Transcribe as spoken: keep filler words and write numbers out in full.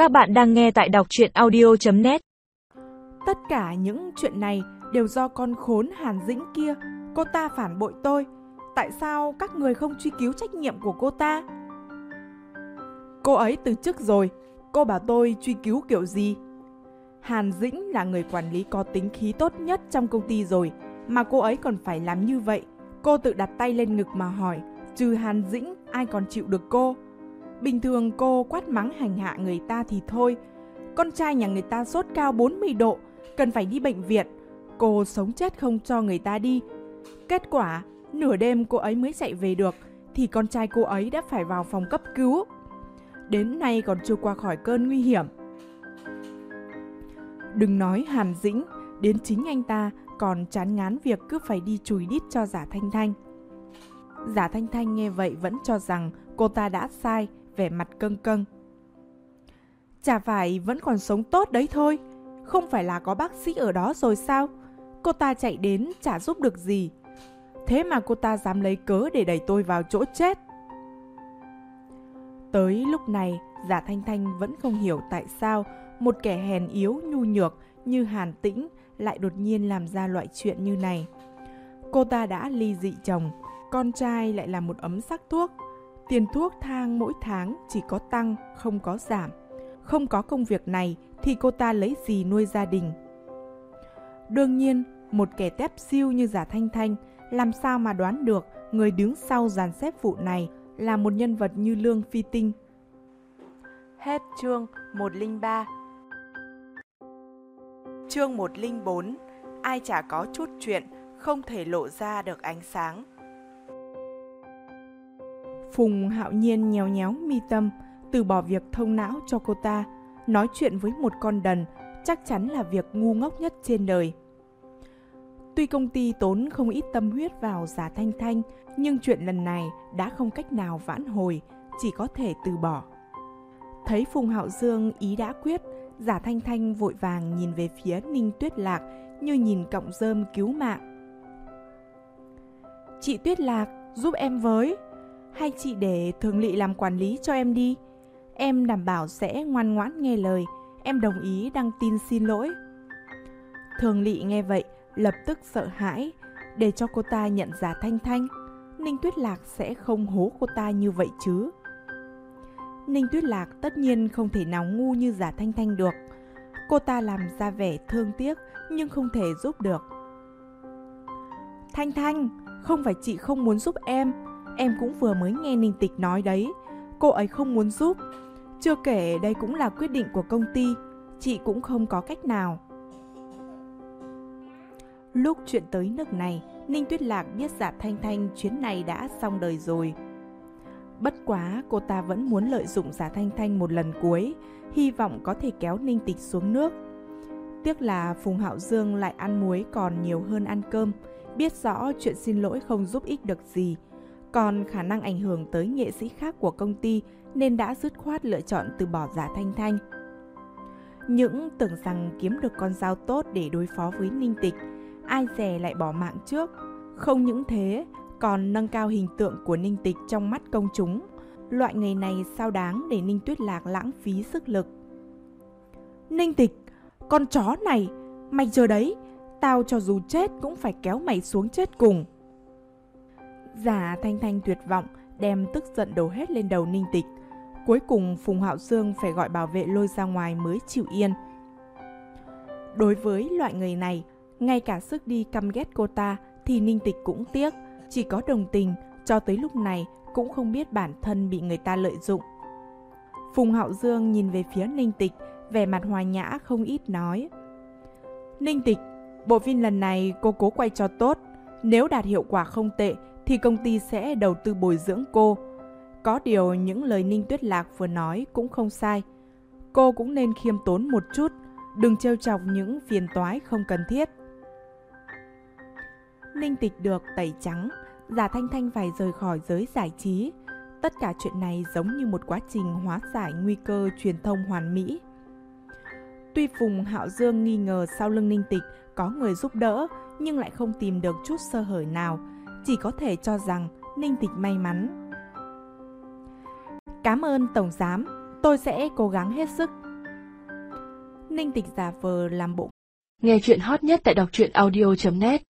Các bạn đang nghe tại đọc truyện audio chấm net. Tất cả những chuyện này đều do con khốn Hàn Dĩnh kia. Cô ta phản bội tôi. Tại sao các người không truy cứu trách nhiệm của cô ta? Cô ấy từ chức rồi. Cô bảo tôi truy cứu kiểu gì? Hàn Dĩnh là người quản lý có tính khí tốt nhất trong công ty rồi, mà cô ấy còn phải làm như vậy. Cô tự đặt tay lên ngực mà hỏi, trừ Hàn Dĩnh ai còn chịu được cô? Bình thường cô quát mắng hành hạ người ta thì thôi. Con trai nhà người ta sốt cao bốn mươi độ, cần phải đi bệnh viện. Cô sống chết không cho người ta đi. Kết quả, nửa đêm cô ấy mới chạy về được, thì con trai cô ấy đã phải vào phòng cấp cứu. Đến nay còn chưa qua khỏi cơn nguy hiểm. Đừng nói Hàn Dĩnh, đến chính anh ta còn chán ngán việc cứ phải đi chùi đít cho Giả Thanh Thanh. Giả Thanh Thanh nghe vậy vẫn cho rằng cô ta đã sai, vẻ mặt câng câng. Chả phải vẫn còn sống tốt đấy thôi, không phải là có bác sĩ ở đó rồi sao? Cô ta chạy đến chả giúp được gì. Thế mà cô ta dám lấy cớ để đẩy tôi vào chỗ chết. Tới lúc này, Giả Thanh Thanh vẫn không hiểu tại sao một kẻ hèn yếu nhu nhược như Hàn Tĩnh lại đột nhiên làm ra loại chuyện như này. Cô ta đã ly dị chồng, con trai lại là một ấm sắc thuốc. Tiền thuốc thang mỗi tháng chỉ có tăng, không có giảm. Không có công việc này thì cô ta lấy gì nuôi gia đình? Đương nhiên, một kẻ tép siêu như Giả Thanh Thanh làm sao mà đoán được người đứng sau dàn xếp vụ này là một nhân vật như Lương Phi Tinh. Hết chương một không ba. Chương một không bốn. Ai chả có chút chuyện không thể lộ ra được ánh sáng. Phùng Hạo Nhiên nhéo nhéo mi tâm, từ bỏ việc thông não cho cô ta. Nói chuyện với một con đần chắc chắn là việc ngu ngốc nhất trên đời. Tuy công ty tốn không ít tâm huyết vào Giả Thanh Thanh, nhưng chuyện lần này đã không cách nào vãn hồi, chỉ có thể từ bỏ. Thấy Phùng Hạo Dương ý đã quyết, Giả Thanh Thanh vội vàng nhìn về phía Ninh Tuyết Lạc như nhìn cọng rơm cứu mạng. Chị Tuyết Lạc, giúp em với. Hay chị để Thường Lị làm quản lý cho em đi. Em đảm bảo sẽ ngoan ngoãn nghe lời. Em đồng ý đăng tin xin lỗi. Thường Lị nghe vậy lập tức sợ hãi. Để cho cô ta nhận Giả Thanh Thanh, Ninh Tuyết Lạc sẽ không hố cô ta như vậy chứ. Ninh Tuyết Lạc tất nhiên không thể nào ngu như Giả Thanh Thanh được. Cô ta làm ra vẻ thương tiếc nhưng không thể giúp được. Thanh Thanh, không phải chị không muốn giúp em. Em cũng vừa mới nghe Ninh Tịch nói đấy. Cô ấy không muốn giúp. Chưa kể đây cũng là quyết định của công ty. Chị cũng không có cách nào. Lúc chuyện tới nước này, Ninh Tuyết Lạc biết Giả Thanh Thanh chuyến này đã xong đời rồi. Bất quá cô ta vẫn muốn lợi dụng Giả Thanh Thanh một lần cuối, hy vọng có thể kéo Ninh Tịch xuống nước. Tiếc là Phùng Hạo Dương lại ăn muối còn nhiều hơn ăn cơm, biết rõ chuyện xin lỗi không giúp ích được gì, còn khả năng ảnh hưởng tới nghệ sĩ khác của công ty nên đã dứt khoát lựa chọn từ bỏ Giả Thanh Thanh. Những tưởng rằng kiếm được con dao tốt để đối phó với Ninh Tịch, ai dè lại bỏ mạng trước. Không những thế, còn nâng cao hình tượng của Ninh Tịch trong mắt công chúng. Loại người này sao đáng để Ninh Tuyết Lạc lãng phí sức lực. Ninh Tịch, con chó này, mày chờ đấy, tao cho dù chết cũng phải kéo mày xuống chết cùng. Giả Thanh Thanh tuyệt vọng, đem tức giận đổ hết lên đầu Ninh Tịch. Cuối cùng Phùng Hạo Dương phải gọi bảo vệ lôi ra ngoài mới chịu yên. Đối với loại người này, ngay cả sức đi căm ghét cô ta thì Ninh Tịch cũng tiếc, chỉ có đồng tình, cho tới lúc này cũng không biết bản thân bị người ta lợi dụng. Phùng Hạo Dương nhìn về phía Ninh Tịch, vẻ mặt hòa nhã không ít nói. Ninh Tịch, bộ phim lần này cô cố quay cho tốt. Nếu đạt hiệu quả không tệ thì công ty sẽ đầu tư bồi dưỡng cô. Có điều những lời Ninh Tuyết Lạc vừa nói cũng không sai. Cô cũng nên khiêm tốn một chút, đừng trêu chọc những phiền toái không cần thiết. Ninh Tịch được tẩy trắng, Giả Thanh Thanh phải rời khỏi giới giải trí. Tất cả chuyện này giống như một quá trình hóa giải nguy cơ truyền thông hoàn mỹ. Tuy Phùng Hạo Dương nghi ngờ sau lưng Ninh Tịch có người giúp đỡ, nhưng lại không tìm được chút sơ hở nào, chỉ có thể cho rằng Ninh Tịch may mắn. Cảm ơn Tổng Giám, tôi sẽ cố gắng hết sức. Ninh Tịch giả vờ làm bộ. Nghe chuyện hot nhất tại đọc truyện audio chấm net